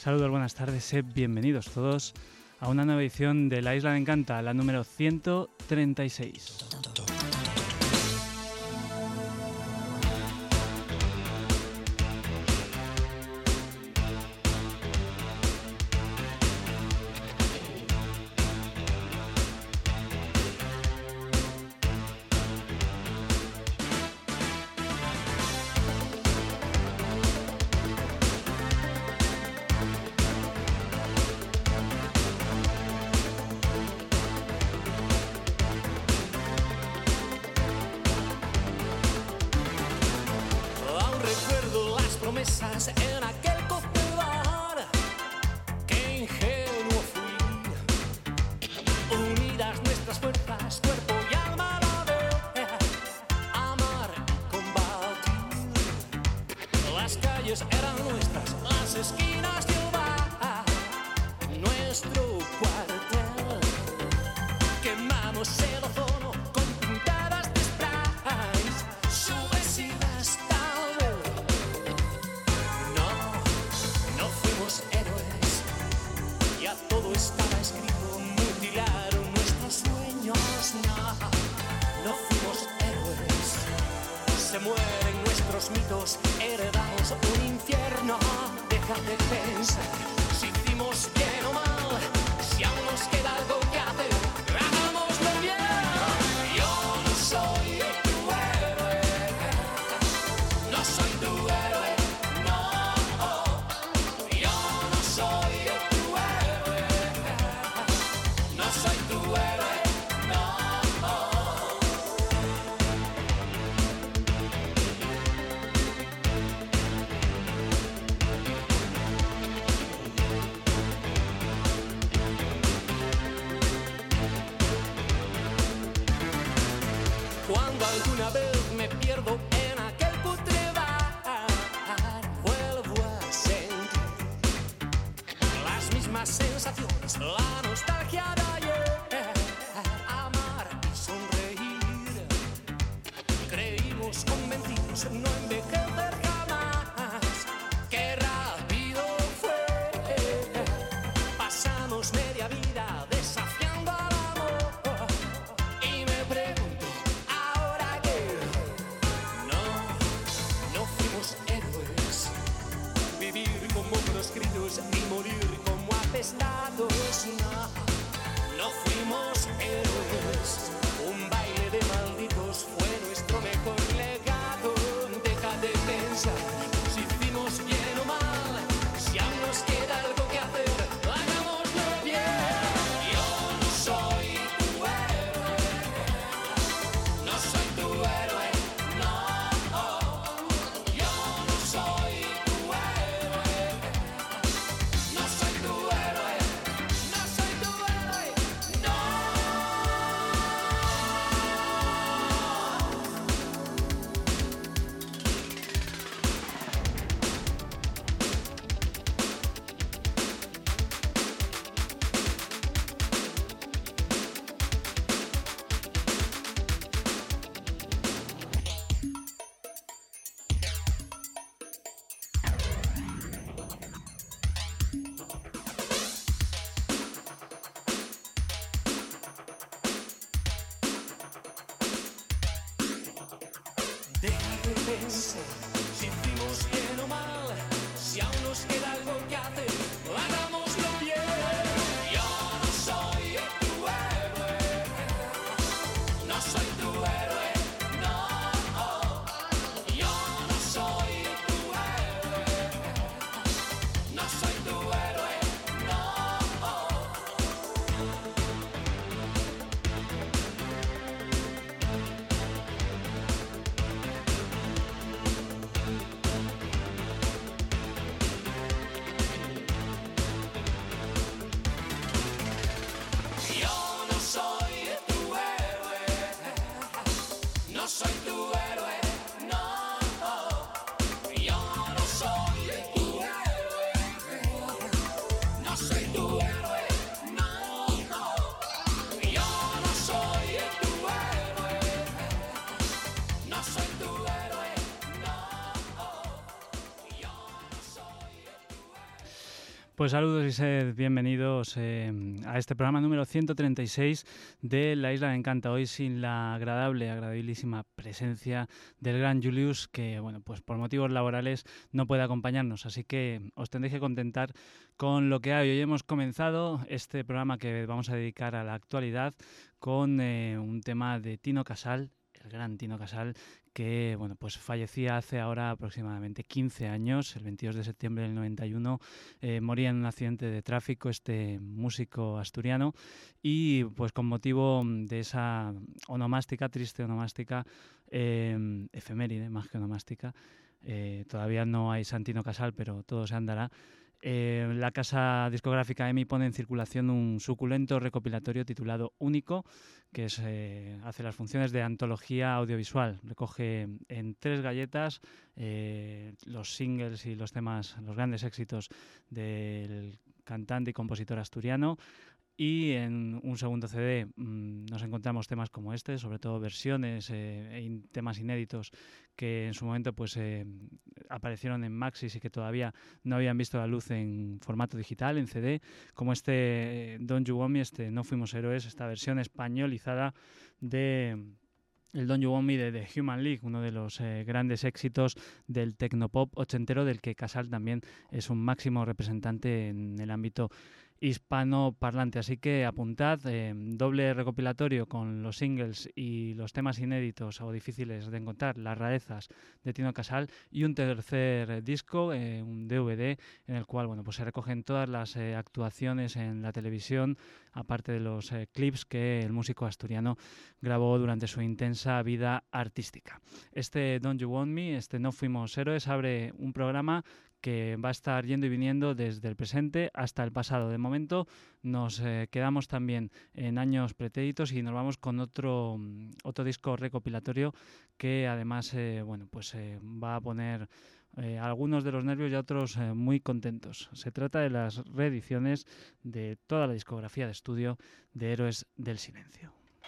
Saludos, buenas tardes, bienvenidos todos a una nueva edición de La Isla de Encanta, la número 136. En aquel cóctel qué ingenuo fui. Unidas nuestras fuerzas, cuerpo y alma a la vez, amar y combatir. Las calles eran nuestras, las esquinas de bar, nuestro cuartel. Quemamos el ozono con pintadas de sprays, suicidas tal vez. Héroes, ya todo estaba escrito, mutilaron nuestros sueños. No fuimos héroes, se mueren nuestros mitos, heredamos un infierno. Deja de pensar si hicimos bien o mal, si aún nos queda algo que hacer, hagámoslo bien. Yo no soy tu héroe, no soy tu héroe. Cuando alguna vez me pierdo en aquel cutre bar, vuelvo a sentir las mismas sensaciones, la nostalgia de ayer, amar y sonreír. Creímos convencidos no envejecer jamás, qué rápido fue. Pasamos media vida desafiando al amor y me pregunto, vivir como proscritos y morir como apestados. No fuimos héroes, un baile de malditos fue nuestro mejor legado. Deja de pensar si hicimos bien o mal, si aún nos queda algo que hacer, hagámoslo bien. Yo no soy tu héroe, no soy tu héroe, no. Yo no soy tu héroe, no soy tu héroe, no soy tu héroe, no. Pues saludos y sed bienvenidos a este programa número 136 de La Isla de Encanta. Hoy sin la agradabilísima presencia del gran Julius, que bueno, pues por motivos laborales no puede acompañarnos, así que os tendréis que contentar con lo que hay. Hoy hemos comenzado este programa que vamos a dedicar a la actualidad con un tema de Tino Casal, el gran Tino Casal, que bueno, pues fallecía hace ahora aproximadamente 15 años, el 22 de septiembre del 91, moría en un accidente de tráfico este músico asturiano, y pues con motivo de esa onomástica, triste onomástica, efeméride más que onomástica, todavía no hay San Tino Casal, pero todo se andará. La casa discográfica EMI pone en circulación un suculento recopilatorio titulado Único, que hace las funciones de antología audiovisual. Recoge en 3 galletas los singles y los temas, los grandes éxitos del cantante y compositor asturiano. Y en un segundo CD nos encontramos temas como este, sobre todo versiones temas inéditos que en su momento pues aparecieron en maxis y que todavía no habían visto la luz en formato digital, en CD, como este Don't You Want Me, este No Fuimos Héroes, esta versión españolizada de el Don't You Want Me de The Human League, uno de los grandes éxitos del tecnopop ochentero, del que Casal también es un máximo representante en el ámbito hispanoparlante. Así que apuntad, doble recopilatorio con los singles y los temas inéditos o difíciles de encontrar, las rarezas de Tino Casal, y un tercer disco, un DVD, en el cual bueno, pues se recogen todas las actuaciones en la televisión, aparte de los clips que el músico asturiano grabó durante su intensa vida artística. Este Don't You Want Me, este No Fuimos Héroes, abre un programa que va a estar yendo y viniendo desde el presente hasta el pasado. De momento nos quedamos también en años pretéritos y nos vamos con otro disco recopilatorio que además bueno, pues va a poner algunos de los nervios y a otros muy contentos. Se trata de las reediciones de toda la discografía de estudio de Héroes del Silencio.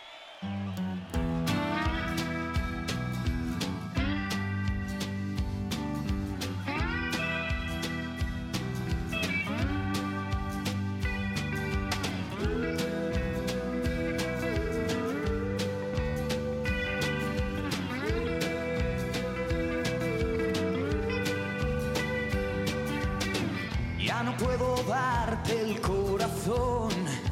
No puedo darte el corazón,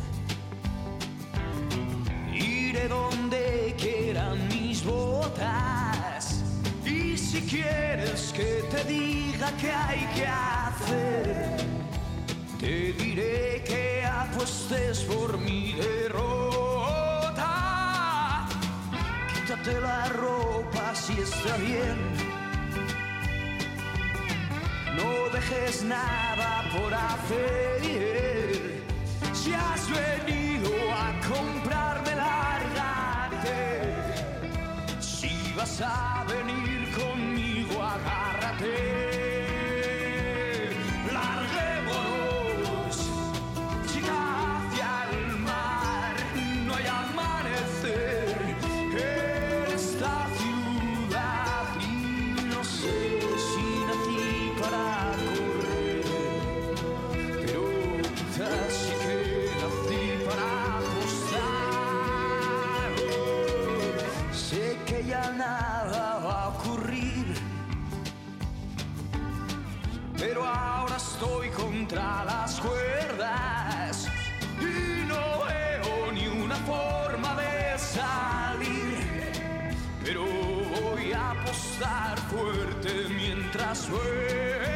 iré donde quieran mis botas, y si quieres que te diga qué hay que hacer, te diré que apuestes por mi derrota. Quítate la ropa si está bien, no dejes nada por hacer. Si has venido a comprarme, lárgate. Si vas a venir conmigo, agárrate. Larguémonos, chica, hacia el mar. No hay amanecer en esta ciudad y no sé si nací para correr, pero quizás sí que nací para apostar. Sé que ya nada va a ocurrir, pero ahora estoy contra las cuerdas y no veo ni una forma de salir, pero voy a apostar fuerte mientras llueva.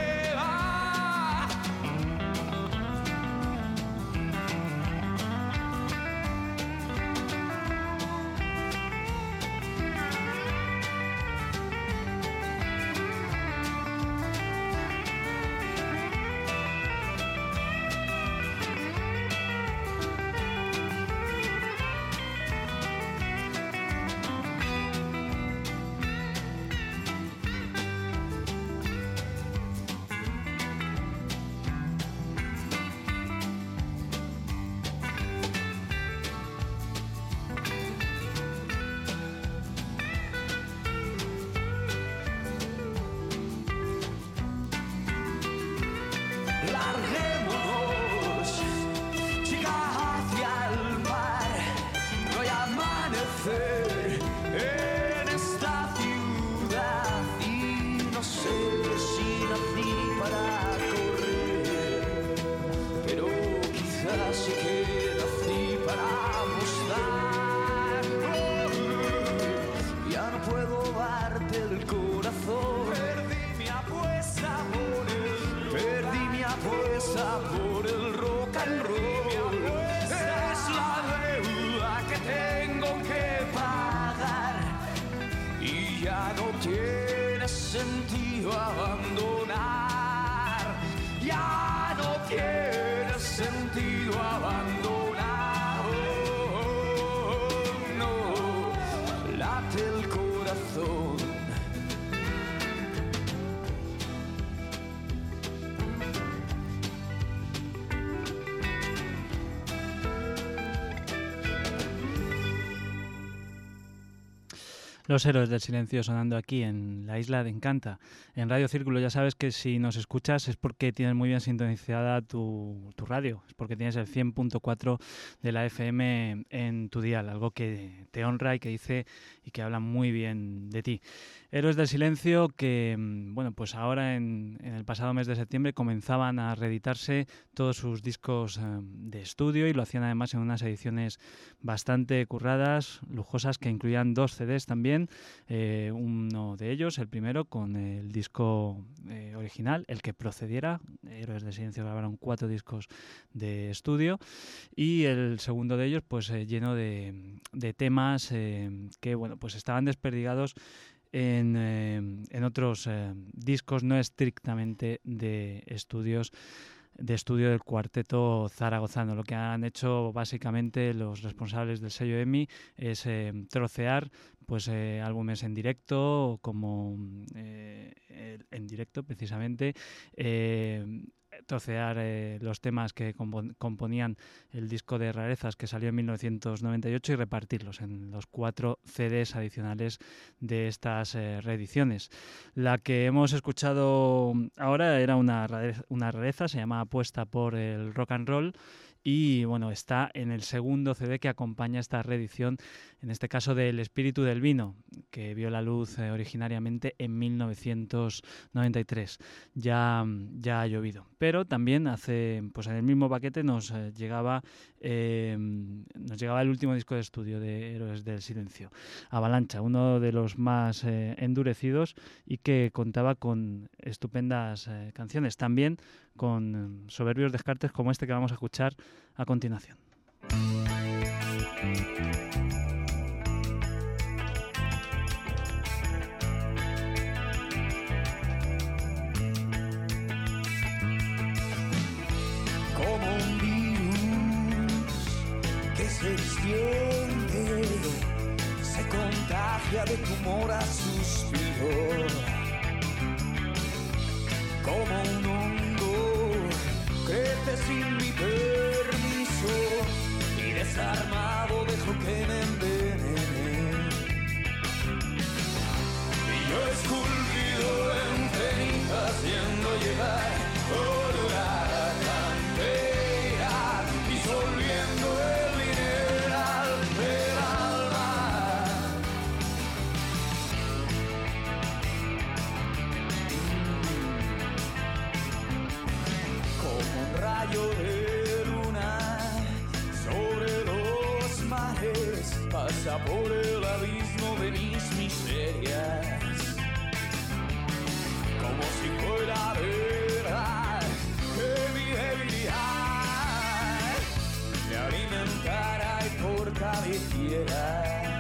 así que nací para apostar. Ya no puedo darte el corazón. Perdí mi apuesta por el rock and roll. Es la deuda que tengo que pagar y ya no tiene sentido abandonar. Ya no tiene sentido abandonar. No, late el corazón. Los Héroes del Silencio sonando aquí en la Isla de Encanta, en Radio Círculo. Ya sabes que si nos escuchas es porque tienes muy bien sintonizada tu radio, es porque tienes el 100.4 de la FM en tu dial, algo que te honra y que dice y que habla muy bien de ti. Héroes del Silencio que, bueno, pues ahora en el pasado mes de septiembre comenzaban a reeditarse todos sus discos de estudio y lo hacían además en unas ediciones bastante curradas, lujosas, que incluían 2 CDs también. Uno de ellos, el primero, con el disco original, el que procediera. Héroes del Silencio grabaron 4 discos de estudio y el segundo de ellos pues lleno de temas que, bueno, pues estaban desperdigados en otros discos no estrictamente de estudio del cuarteto zaragozano. Lo que han hecho básicamente los responsables del sello EMI es trocear pues álbumes en directo, como en directo precisamente, trocear los temas que componían el disco de rarezas que salió en 1998 y repartirlos en los 4 CDs adicionales de estas reediciones. La que hemos escuchado ahora era una rareza, se llama Apuesta por el Rock and Roll, y bueno, está en el segundo CD que acompaña esta reedición, en este caso del Espíritu del Vino, que vio la luz originariamente en 1993. Ya ha llovido. Pero también pues en el mismo paquete nos llegaba el último disco de estudio de Héroes del Silencio, Avalancha, uno de los más endurecidos y que contaba con estupendas canciones, también con soberbios descartes como este que vamos a escuchar a continuación. Como un virus que se extiende, se contagia de tumor a suspiro. Como un hongo, crece sin mi permiso y desarmado dejo que me envenene. Y yo esculpido en cenizas haciendo llegar olor a la cantera, disolviendo el mineral del alma. Como un rayo de luna sobre los mares, pasa por el abismo de mis miserias. Como si fuera verdad que mi debilidad me alimentara y fortaleciera.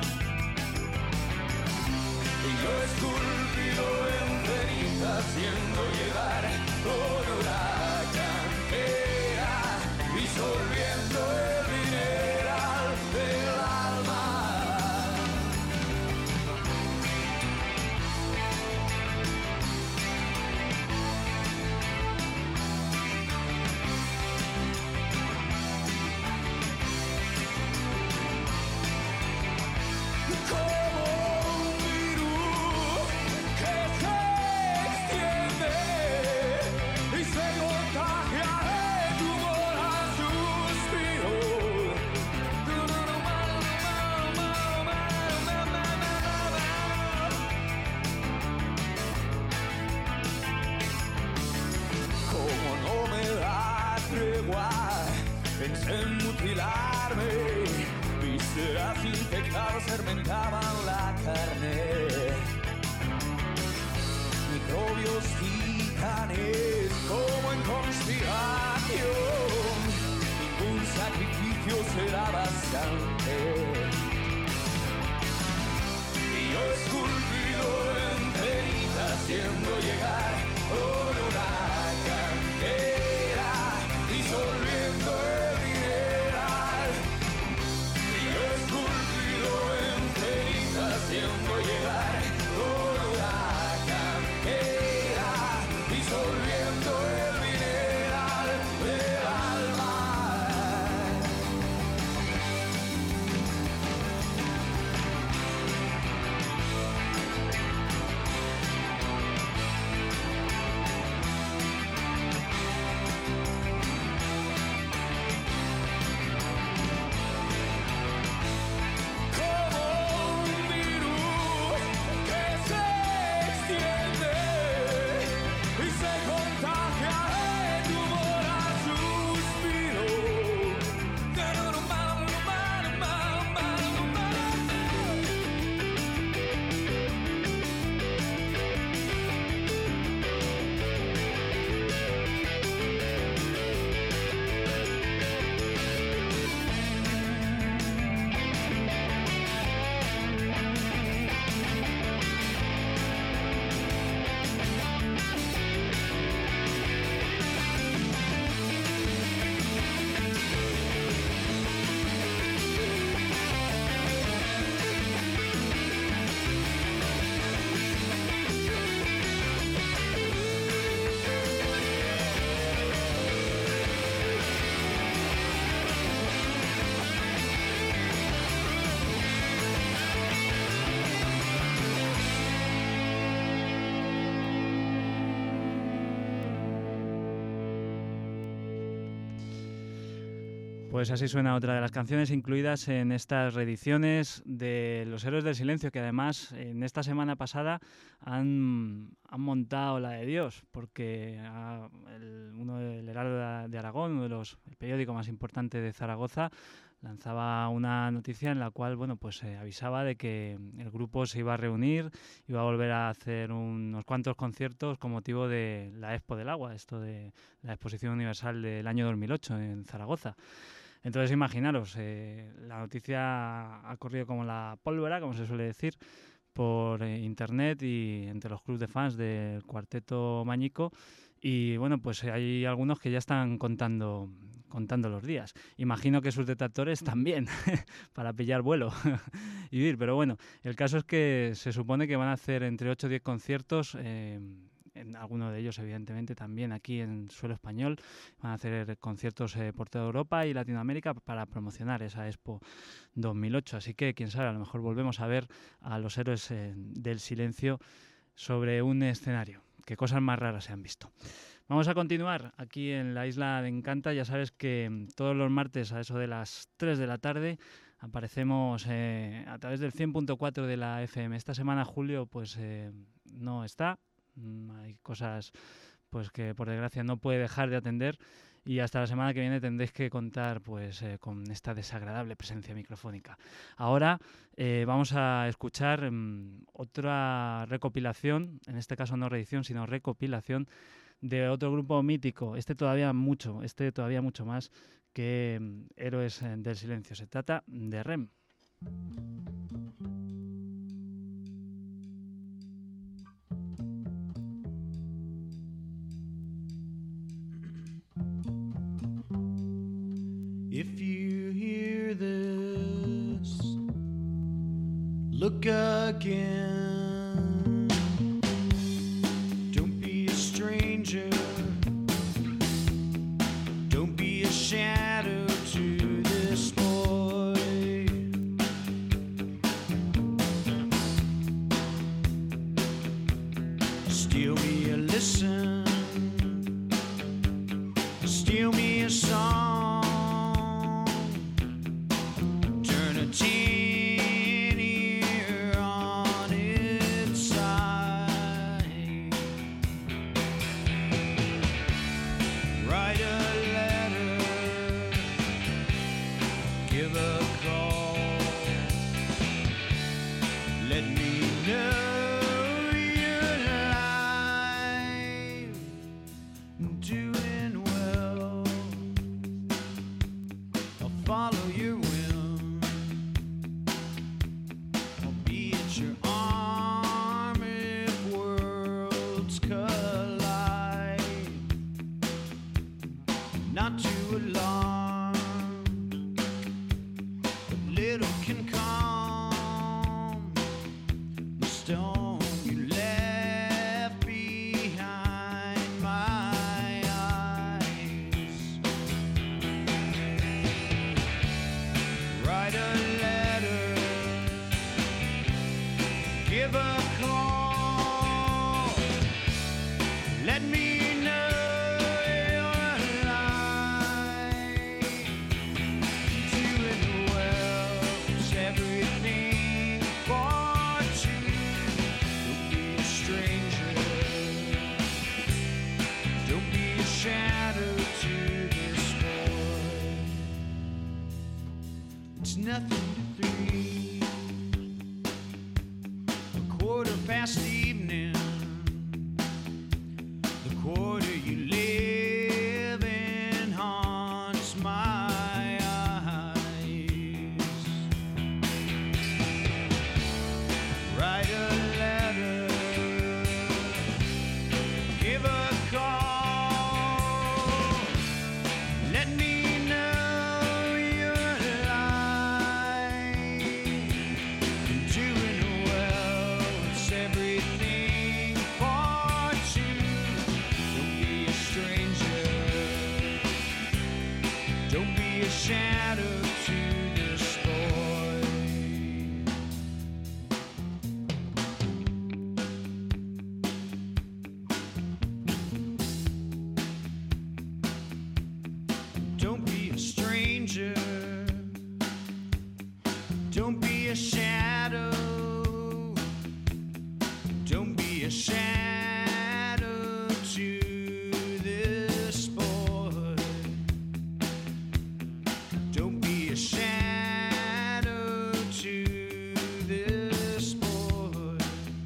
Y yo esculpido en cenizas haciendo llegar olor a cantera, disolviendo el mineral del alma. en mutilarme. Vísceras infectadas fermentaban la carne. Microbios titanes como en conspiración. Ningún sacrificio será bastante. Y yo esculpido en cenizas haciendo llegar una cantera disolviendo el mineral. Y yo esculpido en cenizas haciendo llegar una cantera disolviendo el mineral del alma. Pues así suena otra de las canciones incluidas en estas reediciones de Los Héroes del Silencio, que además en esta semana pasada han montado la de Dios, porque uno del Heraldo de Aragón, el periódico más importante de Zaragoza, lanzaba una noticia en la cual pues avisaba de que el grupo se iba a reunir, iba a volver a hacer unos cuantos conciertos con motivo de la Expo del Agua, esto de la Exposición Universal del año 2008 en Zaragoza. Entonces imaginaros, la noticia ha corrido como la pólvora, como se suele decir, por internet y entre los clubs de fans del Cuarteto Mañico, y bueno, pues hay algunos que ya están contando los días. Imagino que sus detractores también, para pillar vuelo y ir, pero bueno, el caso es que se supone que van a hacer entre 8 o 10 conciertos, en alguno de ellos evidentemente también aquí en suelo español. Van a hacer conciertos por toda Europa y Latinoamérica para promocionar esa Expo 2008, así que quién sabe, a lo mejor volvemos a ver a los Héroes del Silencio sobre un escenario. Qué cosas más raras se han visto. Vamos a continuar aquí en la Isla de Encanta. Ya sabes que todos los martes a eso de las 3 de la tarde aparecemos a través del 100.4 de la FM. Esta semana Julio pues no está. Hay cosas pues que por desgracia no puede dejar de atender, y hasta la semana que viene tendréis que contar pues con esta desagradable presencia microfónica. Ahora vamos a escuchar otra recopilación, en este caso no reedición sino recopilación, de otro grupo mítico, este todavía mucho más que Héroes del Silencio. Se trata de REM. If you hear this, look again. Don't be a stranger. Don't be a shadow to this boy. Steal me a listen. Steal me a song. Write a letter give a call. Let me know you're alive, doing well. I'll follow your whim. I'll be at your arm if worlds collide. Not too alarmed, but little can calm the storm you left behind my eyes. Write a letter, give a call, let me know you're alive, doing well. It's everything for two. Don't be a stranger, don't be a shadow to this boy. It's nothing to three, a quarter past evening, the quarter you live in haunts my eyes. Write a letter, give a call, let me know you're alive, doing well. It's everything for two. Don't be a stranger, don't be a shadow to this boy. Don't be a stranger, don't be a shadow, don't be a shadow to this boy. Don't be a shadow to this boy.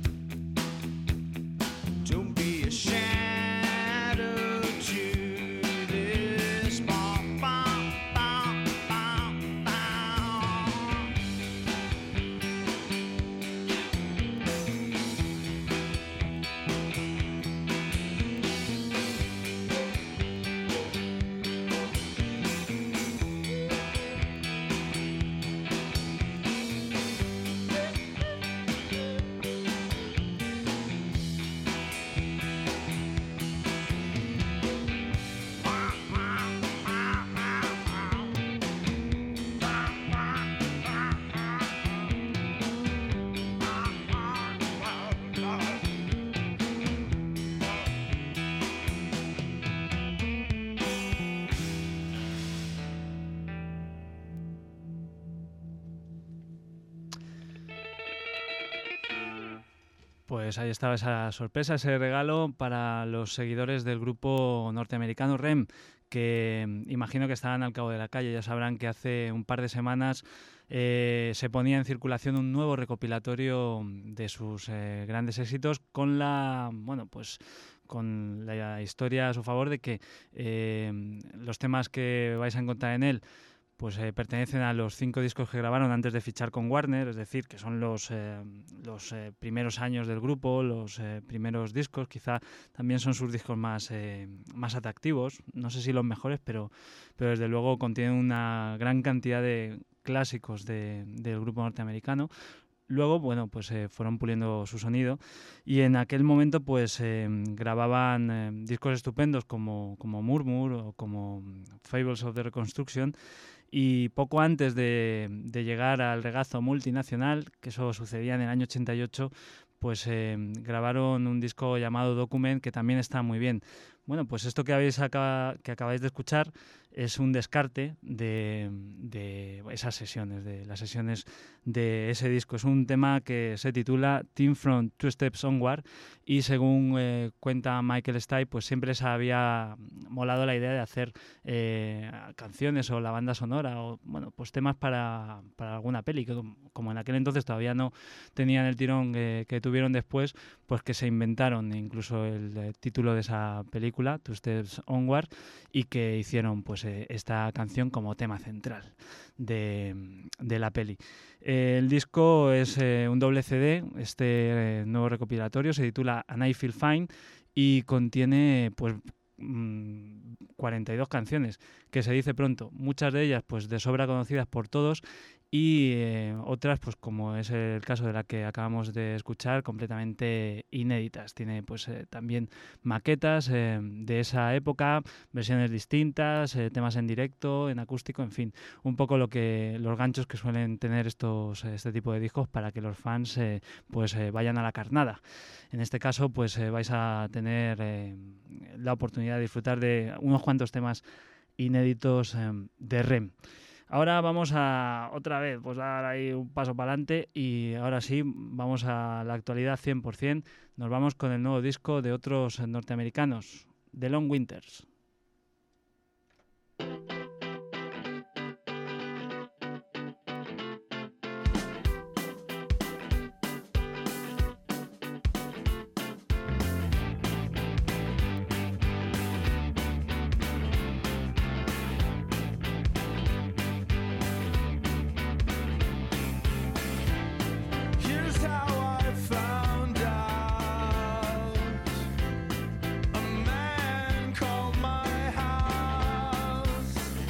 Don't be a shadow to this boy. Bum, bum, bum, bum. Pues ahí estaba esa sorpresa, ese regalo para los seguidores del grupo norteamericano REM, que imagino que estarán al cabo de la calle. Ya sabrán que hace un par de semanas se ponía en circulación un nuevo recopilatorio de sus grandes éxitos con con la historia a su favor de que los temas que vais a encontrar en él pues pertenecen a los 5 discos que grabaron antes de fichar con Warner, es decir, que son los primeros años del grupo, los primeros discos, quizá también son sus discos más atractivos, no sé si los mejores, pero desde luego contienen una gran cantidad de clásicos del grupo norteamericano. Luego, bueno, pues fueron puliendo su sonido y en aquel momento pues grababan discos estupendos como Murmur o como Fables of the Reconstruction. Y poco antes de llegar al regazo multinacional, que eso sucedía en el año 88, pues grabaron un disco llamado Document, que también está muy bien. Bueno, pues esto que acabáis de escuchar es un descarte de esas sesiones, de las sesiones de ese disco. Es un tema que se titula Team from Two Steps Onward y según cuenta Michael Stipe, pues siempre se había molado la idea de hacer canciones o la banda sonora o bueno, pues temas para alguna peli, que como en aquel entonces todavía no tenían el tirón que tuvieron después, pues que se inventaron incluso el título de esa película, Two Steps Onward, y que hicieron pues esta canción como tema central de la peli. El disco es un doble CD, este nuevo recopilatorio se titula And I Feel Fine y contiene pues 42 canciones, que se dice pronto, muchas de ellas pues de sobra conocidas por todos y otras pues como es el caso de la que acabamos de escuchar, completamente inéditas. Tiene pues también maquetas de esa época, versiones distintas, temas en directo, en acústico, en fin, un poco los ganchos que suelen tener este tipo de discos para que los fans vayan a la carnada. En este caso pues vais a tener la oportunidad de disfrutar de unos cuantos temas inéditos de REM. Ahora vamos a otra vez pues a dar ahí un paso para adelante y ahora sí vamos a la actualidad 100%. Nos vamos con el nuevo disco de otros norteamericanos, The Long Winters. A man called my house.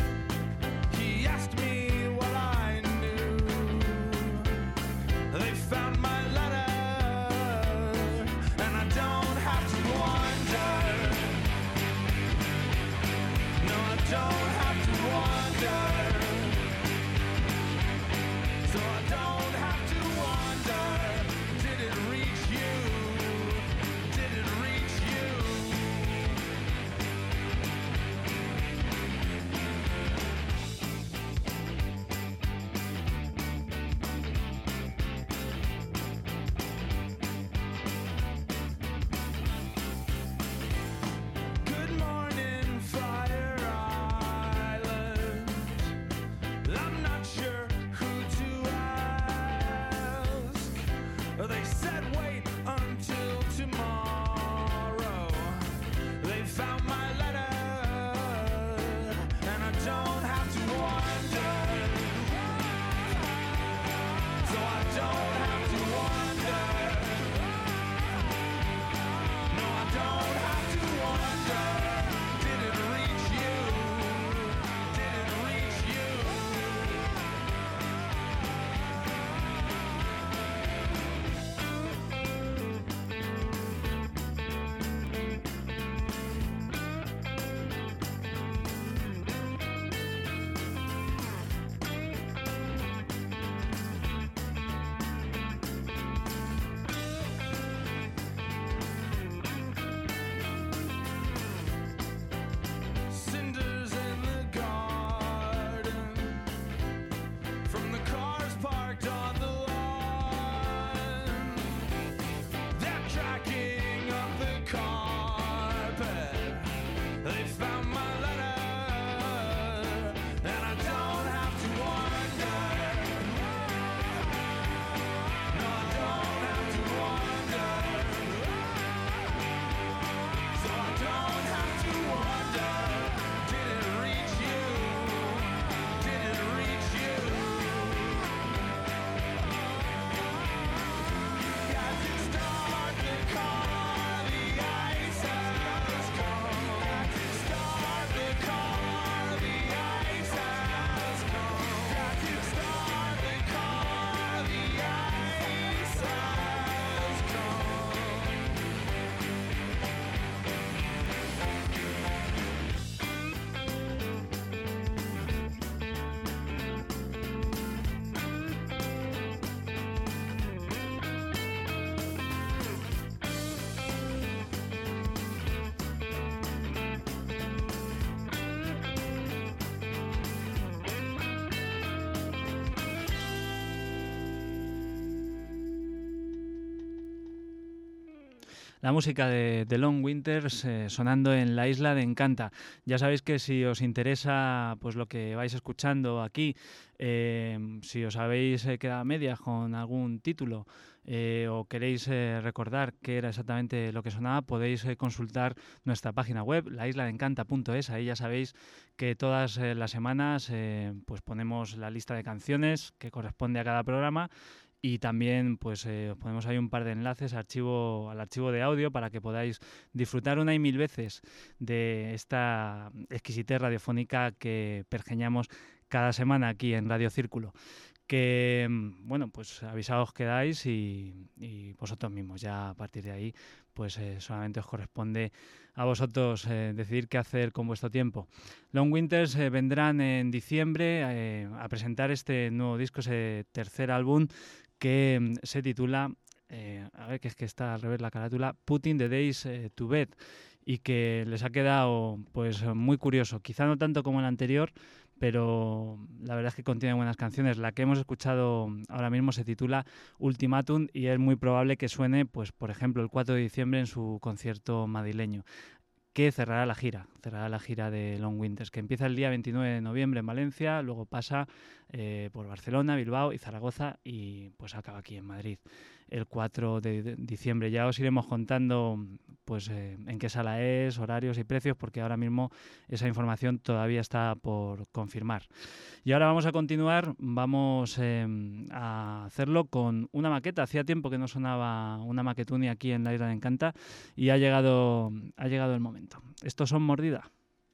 La música de The Long Winters sonando en la isla de Encanta. Ya sabéis que si os interesa pues lo que vais escuchando aquí, si os habéis quedado a medias con algún título o queréis recordar qué era exactamente lo que sonaba, podéis consultar nuestra página web, laisladeencanta.es. Ahí ya sabéis que todas las semanas pues ponemos la lista de canciones que corresponde a cada programa. Y también pues os ponemos ahí un par de enlaces al archivo de audio para que podáis disfrutar una y mil veces de esta exquisitez radiofónica que pergeñamos cada semana aquí en Radio Círculo. Que, bueno, pues avisados quedáis y vosotros mismos ya a partir de ahí pues solamente os corresponde a vosotros decidir qué hacer con vuestro tiempo. Long Winters vendrán en diciembre a presentar este nuevo disco, ese tercer álbum que se titula, a ver que es que está al revés la carátula, Putting the Days to Bed, y que les ha quedado pues muy curioso, quizá no tanto como el anterior, pero la verdad es que contiene buenas canciones. La que hemos escuchado ahora mismo se titula Ultimatum y es muy probable que suene, pues por ejemplo, el 4 de diciembre en su concierto madrileño, que cerrará la gira de Long Winters, que empieza el día 29 de noviembre en Valencia, luego pasa por Barcelona, Bilbao y Zaragoza y pues acaba aquí en Madrid el 4 de diciembre. Ya os iremos contando pues en qué sala es, horarios y precios, porque ahora mismo esa información todavía está por confirmar. Y ahora vamos a continuar, vamos a hacerlo con una maqueta. Hacía tiempo que no sonaba una maquetuni aquí en la Isla de Encanta y ha llegado el momento. Estos son Mordida.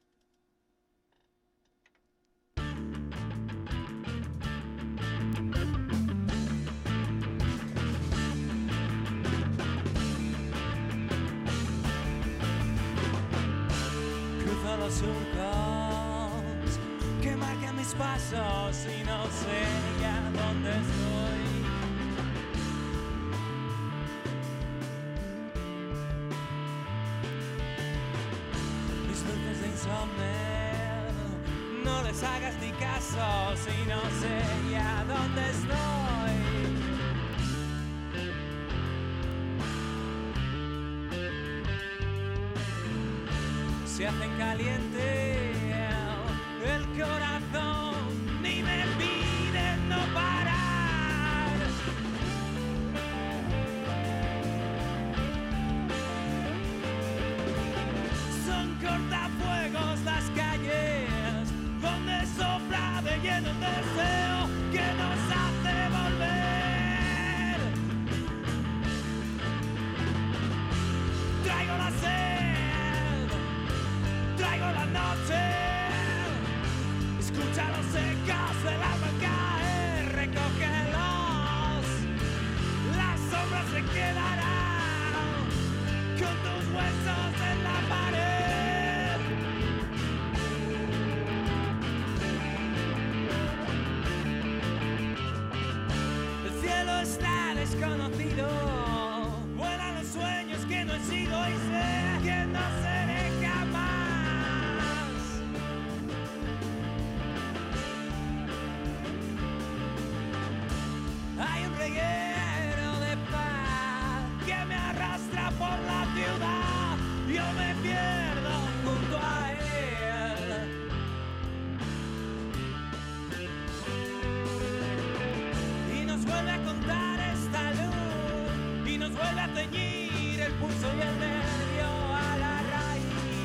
Cruzo los surcos que marcan mis pasos y no sé ya dónde estoy. Mis dulces de insomnio, no les hagas ni caso si no sé ya dónde estoy. Se hacen caliente el corazón y me piden no parar. Son cortafuegos las calles donde sopla de lleno un deseo que nos hace volver. Traigo la sed, traigo la noche, escucha los ecos del alma caer, recógelos, las sombras se quedarán con tus huesos en la pared. El cielo está desconocido, vuelan los sueños que no he sido y sé que no seré jamás. Hay un reguero de paz que me arrastra por la ciudad, yo me pierdo junto a él. Y nos vuelve a contar esta luz y nos vuelve a teñir el pulso y el nervio a la raíz.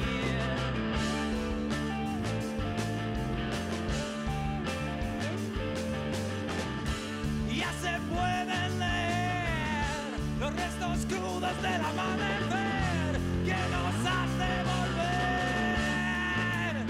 Ya se pueden leer los restos crudos del amanecer que nos hace volver.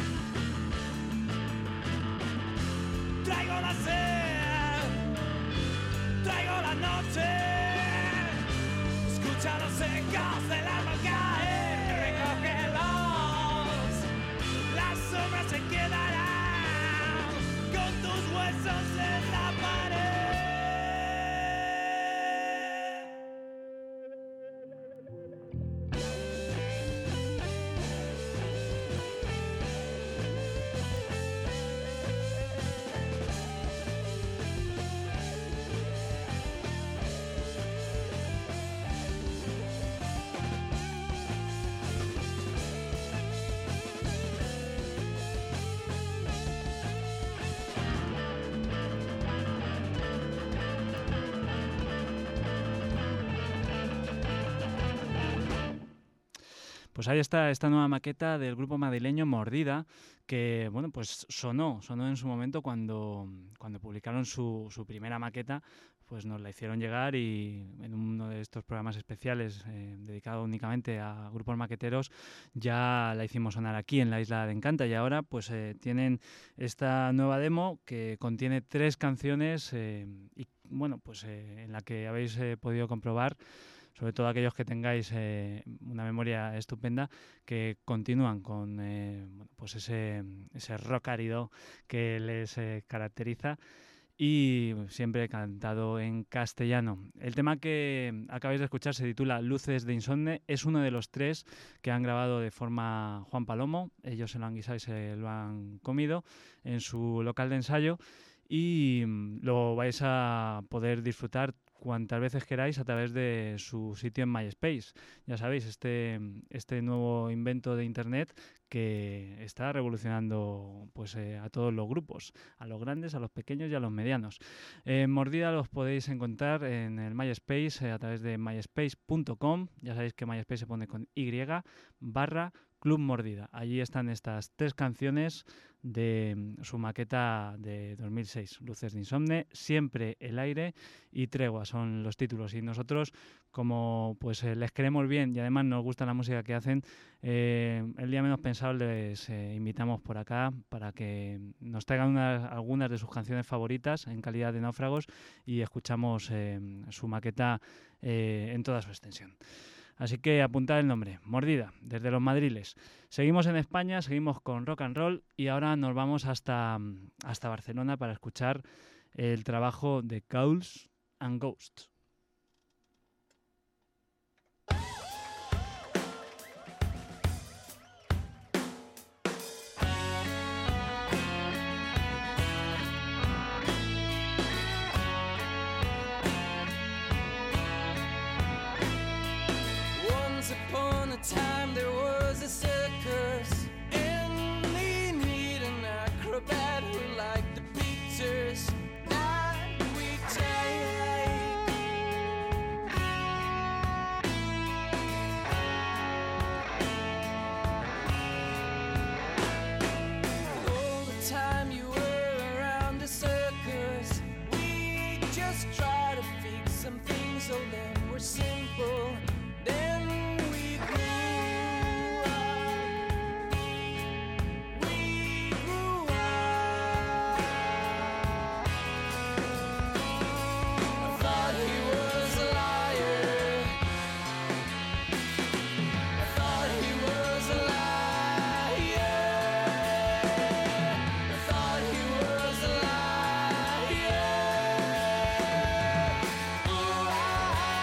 Traigo la sed, traigo la noche, escucha los ecos del alma caer, recógelos, las sombras se quedarán con tus huesos en la pared. Pues ahí está esta nueva maqueta del grupo madrileño Mordida, que bueno, pues sonó en su momento cuando publicaron su primera maqueta, pues nos la hicieron llegar y en uno de estos programas especiales dedicado únicamente a grupos maqueteros ya la hicimos sonar aquí en la Isla de Encanta, y ahora pues tienen esta nueva demo que contiene 3 canciones y bueno, pues en la que habéis podido comprobar, sobre todo aquellos que tengáis una memoria estupenda, que continúan con pues ese rock árido que les caracteriza, y siempre cantado en castellano. El tema que acabáis de escuchar se titula Luces de Insomne, es uno de los 3 que han grabado de forma Juan Palomo. Ellos se lo han guisado y se lo han comido en su local de ensayo, y lo vais a poder disfrutar cuantas veces queráis a través de su sitio en MySpace. Ya sabéis, este nuevo invento de Internet que está revolucionando pues a todos los grupos, a los grandes, a los pequeños y a los medianos. Mordida los podéis encontrar en el MySpace a través de myspace.com. Ya sabéis que MySpace se pone con Y/Club Mordida. Allí están estas 3 canciones de su maqueta de 2006, Luces de Insomne, Siempre el aire y Tregua son los títulos, y nosotros, como pues les queremos bien y además nos gusta la música que hacen, el día menos pensado les invitamos por acá para que nos traigan algunas de sus canciones favoritas en calidad de náufragos, y escuchamos su maqueta en toda su extensión. Así que apuntad el nombre, Mordida, desde los Madriles. Seguimos en España, seguimos con rock and roll, y ahora nos vamos hasta Barcelona para escuchar el trabajo de Ghouls and Ghosts. Time there was a circus, and they need an acrobat who liked the pictures that we take. All the time you were around the circus, we just try to fix some things so then we're simple. Then oh,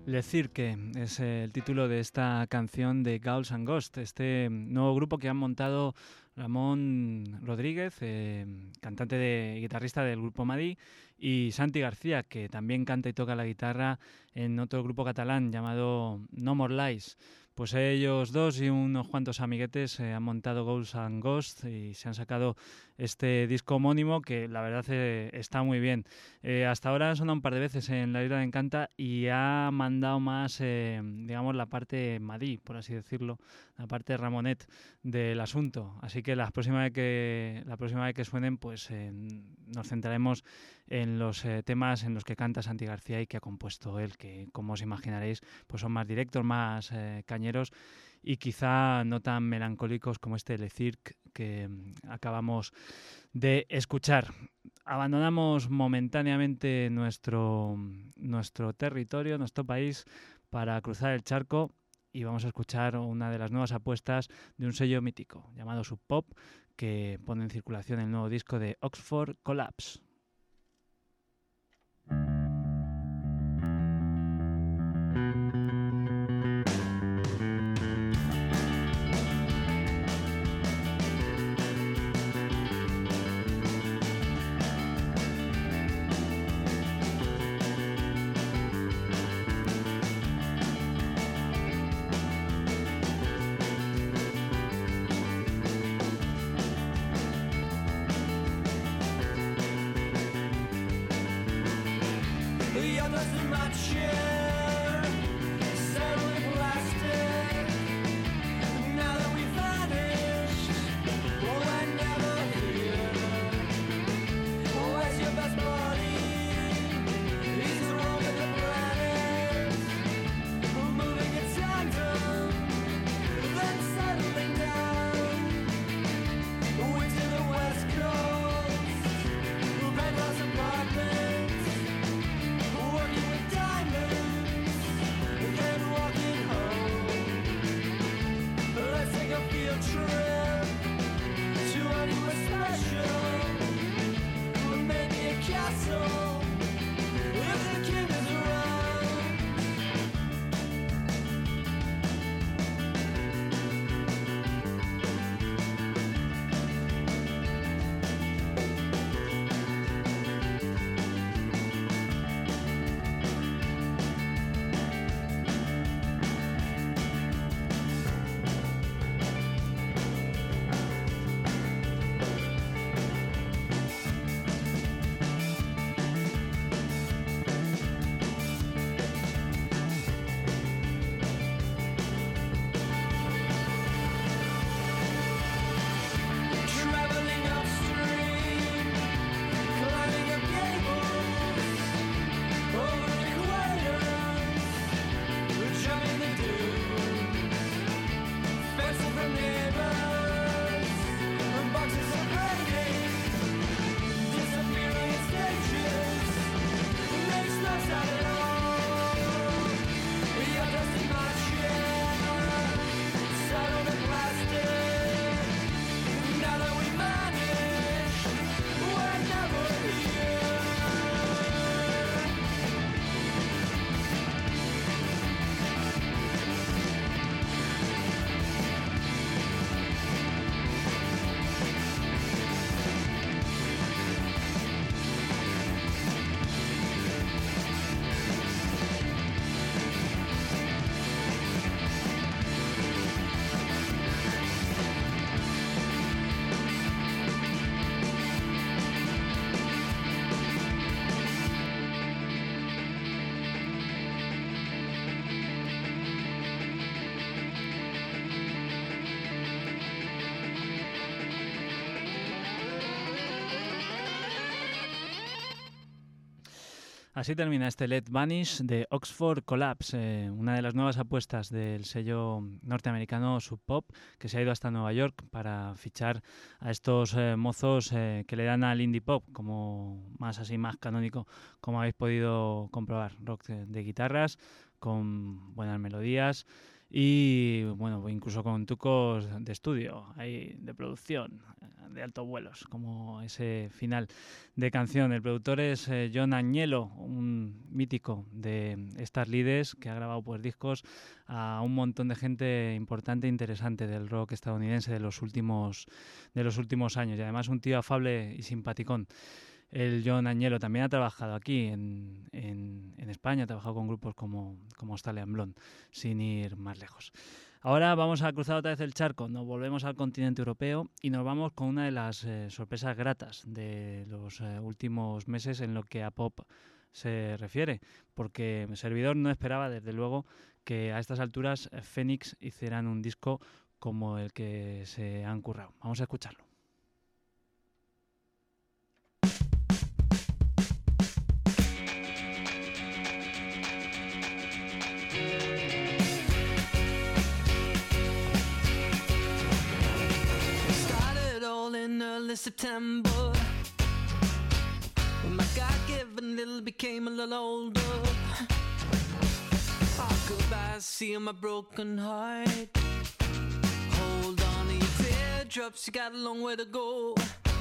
Le Cirque es el título de esta canción de Ghouls and Ghosts, este nuevo grupo que han montado Ramón Rodríguez, cantante y guitarrista del grupo Madí, y Santi García, que también canta y toca la guitarra en otro grupo catalán llamado No More Lies. Pues ellos dos y unos cuantos amiguetes han montado Ghouls and Ghosts y se han sacado este disco homónimo que la verdad está muy bien. Hasta ahora han sonado un par de veces en La Isla de Encanta y ha mandado más, digamos, la parte Madí, por así decirlo, la parte Ramonet del asunto. Así que la próxima vez que suenen, pues nos centraremos en los temas en los que canta Santi García y que ha compuesto él, que como os imaginaréis, pues son más directos, más cañeros y quizá no tan melancólicos como este Le Cirque que acabamos de escuchar. Abandonamos momentáneamente nuestro territorio, nuestro país, para cruzar el charco y vamos a escuchar una de las nuevas apuestas de un sello mítico llamado Sub Pop, que pone en circulación el nuevo disco de Oxford Collapse. Así termina este Let Vanish de Oxford Collapse, una de las nuevas apuestas del sello norteamericano Sub Pop, que se ha ido hasta Nueva York para fichar a estos mozos que le dan al indie pop, como más canónico, como habéis podido comprobar. Rock de guitarras, con buenas melodías y bueno, incluso con trucos de estudio, ahí, de producción, de altos vuelos, como ese final de canción. El productor es John Agnello, un mítico de estas lides que ha grabado pues discos a un montón de gente importante e interesante del rock estadounidense de los últimos años, y además un tío afable y simpaticón. El John Agnello también ha trabajado aquí en España, ha trabajado con grupos como Stallion Blonde, sin ir más lejos. Ahora vamos a cruzar otra vez el charco, nos volvemos al continente europeo y nos vamos con una de las sorpresas gratas de los últimos meses en lo que a pop se refiere, porque mi servidor no esperaba desde luego que a estas alturas Phoenix hicieran un disco como el que se han currado. Vamos a escucharlo. September, when my God-given little became a little older. Oh, goodbye, seeing my broken heart. Hold on to your teardrops, you got a long way to go.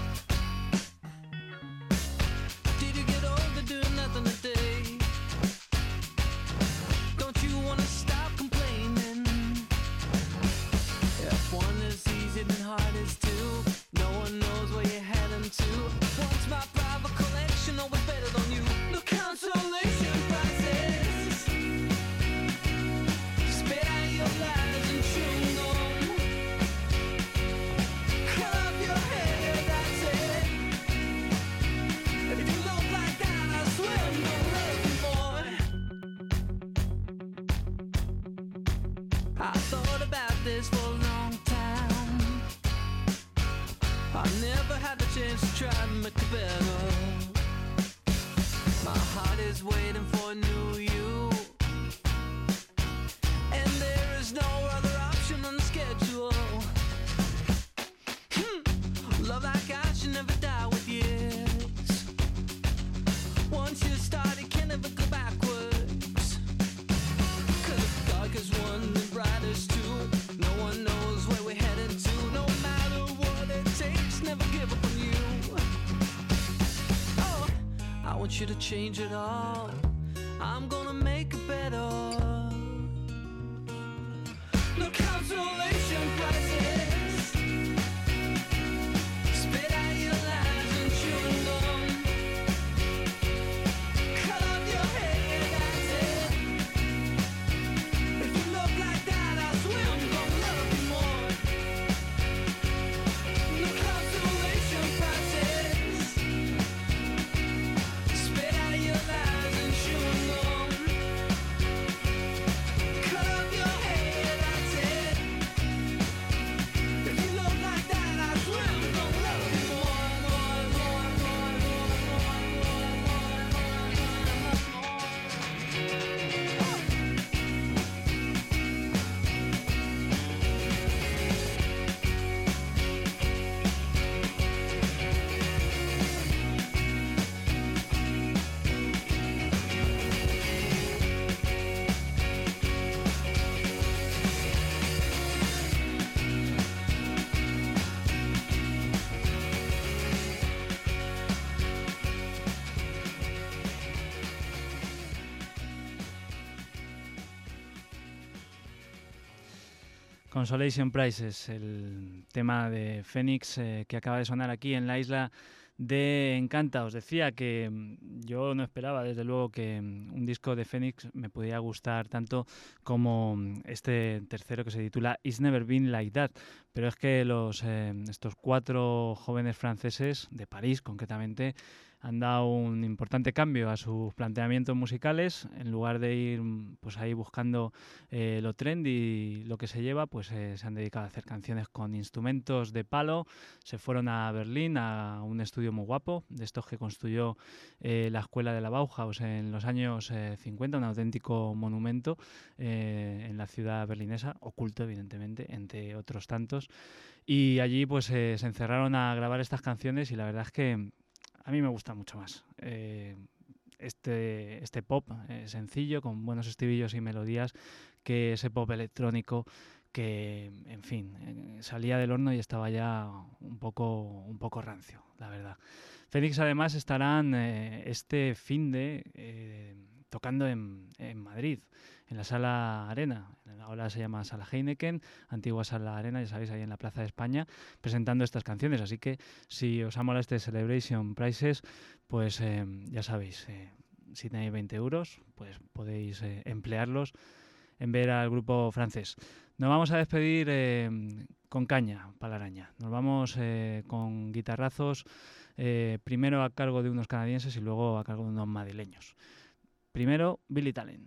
Did you get older doing nothing today? Don't you wanna stop complaining? If one is easy, then hard is two. No one knows where you're heading to. What's my private collection? Always better than you. No consolation prizes. Spit out your lies and chew them. Cut off your hair, that's it. If you look like that, I swear I'm gonna love you more. I thought about this for a long time. I never had the chance to try to make it better. My heart is waiting for a new you, and there is no other option on the schedule. Love like I should never die with years. Once you start, you can never go backwards. 'Cause the dark is one, the bright is two. No one knows where we're headed to. No matter what it takes, never give up on you. Oh, I want you to change it all. I'm gonna make it better. No consolation prizes. Spit out your lies and chew them. Cut off your hair, that's it. If you look like that, I swear I'm gonna love you more. No consolation prizes. Spit out your lies and chew them. Cut off your hair, that's it. If you look like that, I swear I'm gonna love you more, more, more, more, more, more, more, more, more. Consolation Prizes, el tema de Phoenix que acaba de sonar aquí en la isla de Encanta. Os decía que yo no esperaba, desde luego, que un disco de Phoenix me pudiera gustar tanto como este tercero que se titula It's Never Been Like That. Pero es que estos 4 jóvenes franceses, de París concretamente, han dado un importante cambio a sus planteamientos musicales. En lugar de ir pues ahí buscando lo trendy, lo que se lleva, pues se han dedicado a hacer canciones con instrumentos de palo. Se fueron a Berlín a un estudio muy guapo, de estos que construyó la escuela de la Bauhaus en los años 50, un auténtico monumento en la ciudad berlinesa, oculto evidentemente, entre otros tantos. Y allí pues se encerraron a grabar estas canciones y la verdad es que a mí me gusta mucho más. este pop sencillo, con buenos estribillos y melodías, que ese pop electrónico que, en fin, salía del horno y estaba ya un poco rancio, la verdad. Phoenix además estarán este finde tocando en Madrid, en la Sala Arena. Ahora se llama Sala Heineken, antigua Sala Arena, ya sabéis, ahí en la Plaza de España, presentando estas canciones. Así que si os ha molado este Celebration Prices, pues ya sabéis, si tenéis 20 euros, pues podéis emplearlos en ver al grupo francés. Nos vamos a despedir con caña para la araña. Nos vamos con guitarrazos, primero a cargo de unos canadienses y luego a cargo de unos madrileños. Primero, Billy Talent.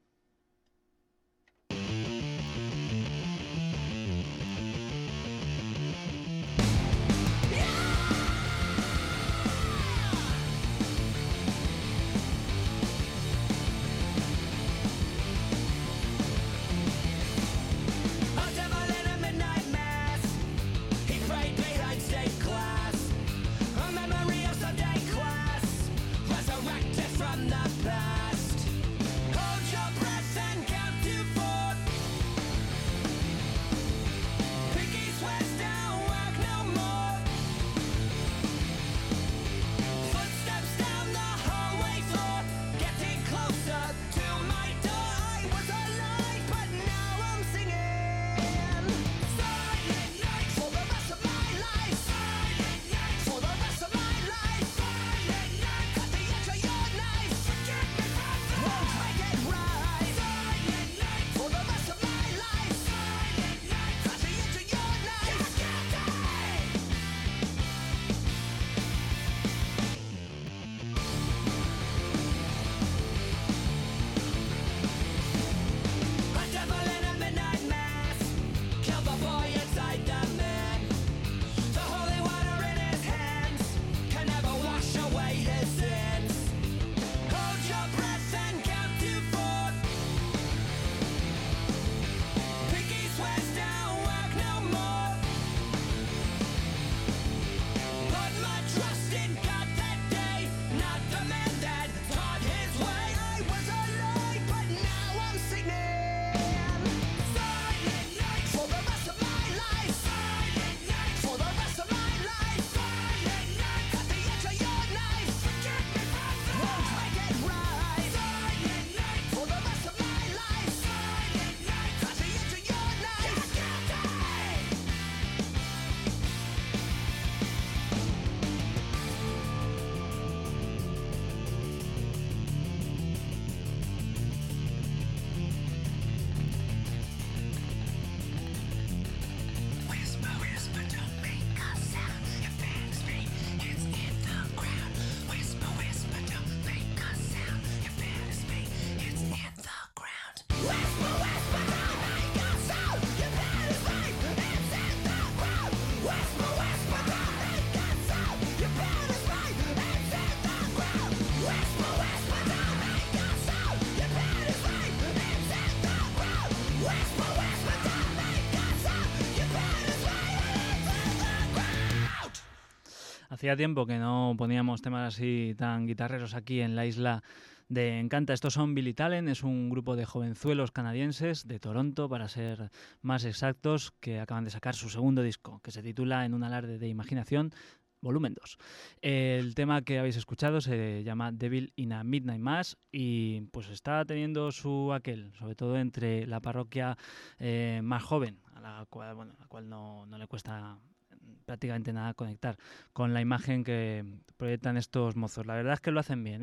Hacía tiempo que no poníamos temas así tan guitarreros aquí en la isla de Encanta. Estos son Billy Talent, es un grupo de jovenzuelos canadienses de Toronto, para ser más exactos, que acaban de sacar su segundo disco, que se titula En un alarde de imaginación, volumen 2. El tema que habéis escuchado se llama Devil in a Midnight Mass y pues está teniendo su aquel, sobre todo entre la parroquia más joven, a la cual no le cuesta prácticamente nada conectar con la imagen que proyectan estos mozos. La verdad es que lo hacen bien,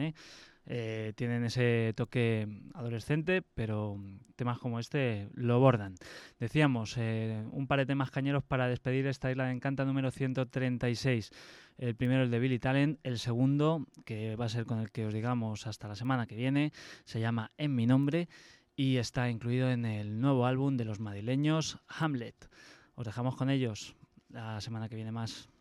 tienen ese toque adolescente, pero temas como este lo bordan. Decíamos, un par de temas cañeros para despedir esta Isla de Encanta número 136. El primero, el de Billy Talent. El segundo, que va a ser con el que os digamos hasta la semana que viene, se llama En mi nombre y está incluido en el nuevo álbum de los madrileños Hamlet. Os dejamos con ellos. La semana que viene más.